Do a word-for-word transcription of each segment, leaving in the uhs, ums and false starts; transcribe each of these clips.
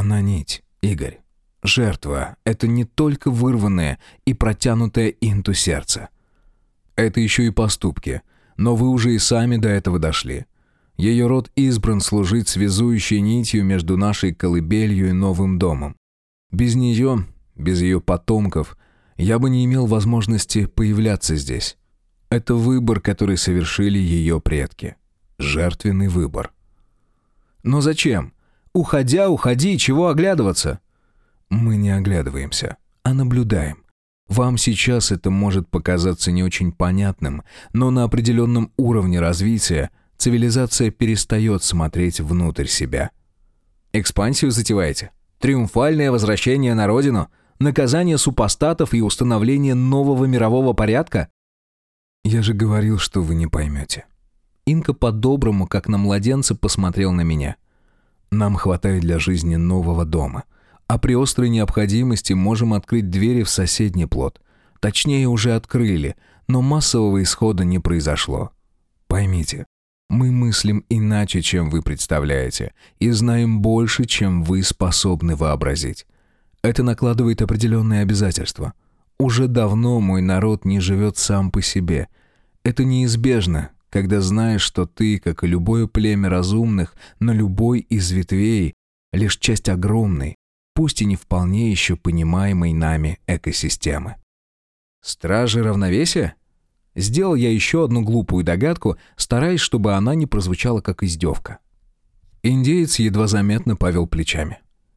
Она нить, Игорь. Жертва — это не только вырванное и протянутое инту сердце. Это еще и поступки, но вы уже и сами до этого дошли. Ее род избран служить связующей нитью между нашей колыбелью и новым домом. Без нее, без ее потомков, я бы не имел возможности появляться здесь. Это выбор, который совершили ее предки. Жертвенный выбор. Но зачем? Уходя, уходи, чего оглядываться? Мы не оглядываемся, а наблюдаем. Вам сейчас это может показаться не очень понятным, но на определенном уровне развития цивилизация перестает смотреть внутрь себя. Экспансию затеваете? Триумфальное возвращение на родину? Наказание супостатов и установление нового мирового порядка? Я же говорил, что вы не поймете. Инка по-доброму, как на младенца, посмотрел на меня. Нам хватает для жизни нового дома. А при острой необходимости можем открыть двери в соседний плот. Точнее, уже открыли, но массового исхода не произошло. Поймите, мы мыслим иначе, чем вы представляете, и знаем больше, чем вы способны вообразить. Это накладывает определенные обязательства. Уже давно мой народ не живет сам по себе. Это неизбежно, когда знаешь, что ты, как и любое племя разумных, на любой из ветвей, лишь часть огромной, пусть и не вполне еще понимаемой нами экосистемы. Стражи равновесия? Сделал я еще одну глупую догадку, стараясь, чтобы она не прозвучала как издевка. Индеец едва заметно повел плечами.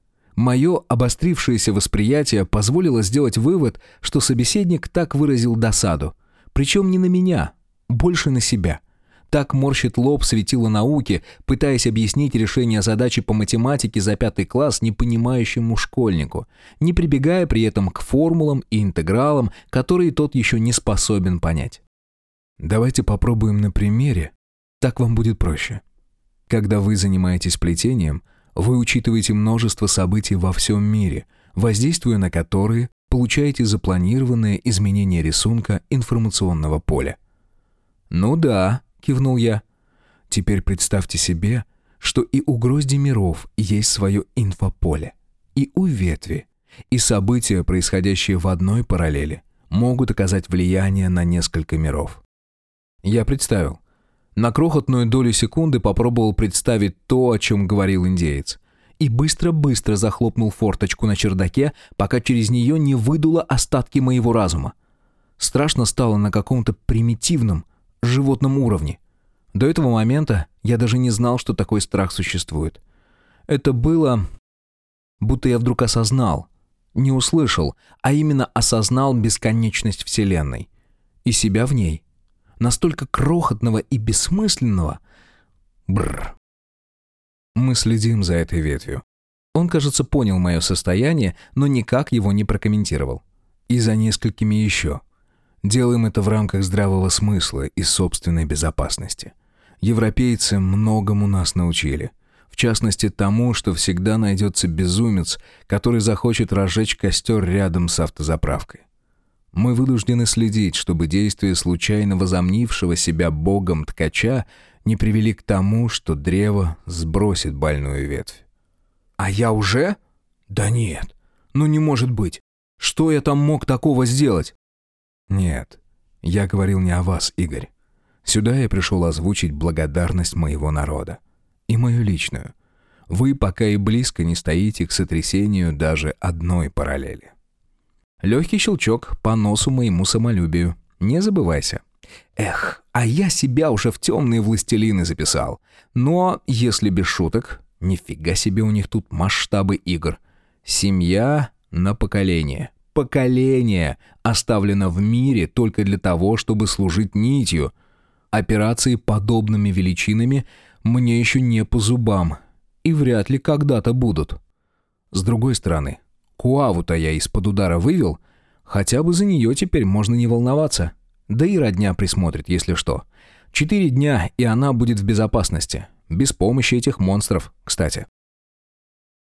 Мое обострившееся восприятие позволило сделать вывод, что собеседник так выразил досаду. Причем не на меня, больше на себя. Так морщит лоб светило науки, пытаясь объяснить решение задачи по математике за пятый класс непонимающему школьнику, не прибегая при этом к формулам и интегралам, которые тот еще не способен понять. Давайте попробуем на примере, так вам будет проще. Когда вы занимаетесь плетением, вы учитываете множество событий во всем мире, воздействуя на которые получаете запланированное изменение рисунка информационного поля. «Ну да», — кивнул я. «Теперь представьте себе, что и у грозди миров есть свое инфополе, и у ветви, и события, происходящие в одной параллели, могут оказать влияние на несколько миров». Я представил. На крохотную долю секунды попробовал представить то, о чем говорил индеец. И быстро-быстро захлопнул форточку на чердаке, пока через нее не выдуло остатки моего разума. Страшно стало на каком-то примитивном, животном уровне. До этого момента я даже не знал, что такой страх существует. Это было, будто я вдруг осознал, не услышал, а именно осознал бесконечность Вселенной. И себя в ней. Настолько крохотного и бессмысленного. Бррр. Мы следим за этой ветвью. Он, кажется, понял мое состояние, но никак его не прокомментировал. И за несколькими еще. Делаем это в рамках здравого смысла и собственной безопасности. Европейцы многому нас научили. В частности, тому, что всегда найдется безумец, который захочет разжечь костер рядом с автозаправкой. Мы вынуждены следить, чтобы действия случайно возомнившего себя богом ткача не привели к тому, что древо сбросит больную ветвь. А я уже? Да нет, ну не может быть. Что я там мог такого сделать? Нет, я говорил не о вас, Игорь. Сюда я пришел озвучить благодарность моего народа. И мою личную. Вы пока и близко не стоите к сотрясению даже одной параллели. Легкий щелчок по носу моему самолюбию. Не забывайся. Эх, а я себя уже в темные властелины записал. Но, если без шуток, нифига себе у них тут масштабы игр. Семья на поколение. Поколение оставлено в мире только для того, чтобы служить нитью. Операции подобными величинами мне еще не по зубам. И вряд ли когда-то будут. С другой стороны, Куаву-то я из-под удара вывел, хотя бы за нее теперь можно не волноваться. Да и родня присмотрит, если что. Четыре дня, и она будет в безопасности. Без помощи этих монстров, кстати.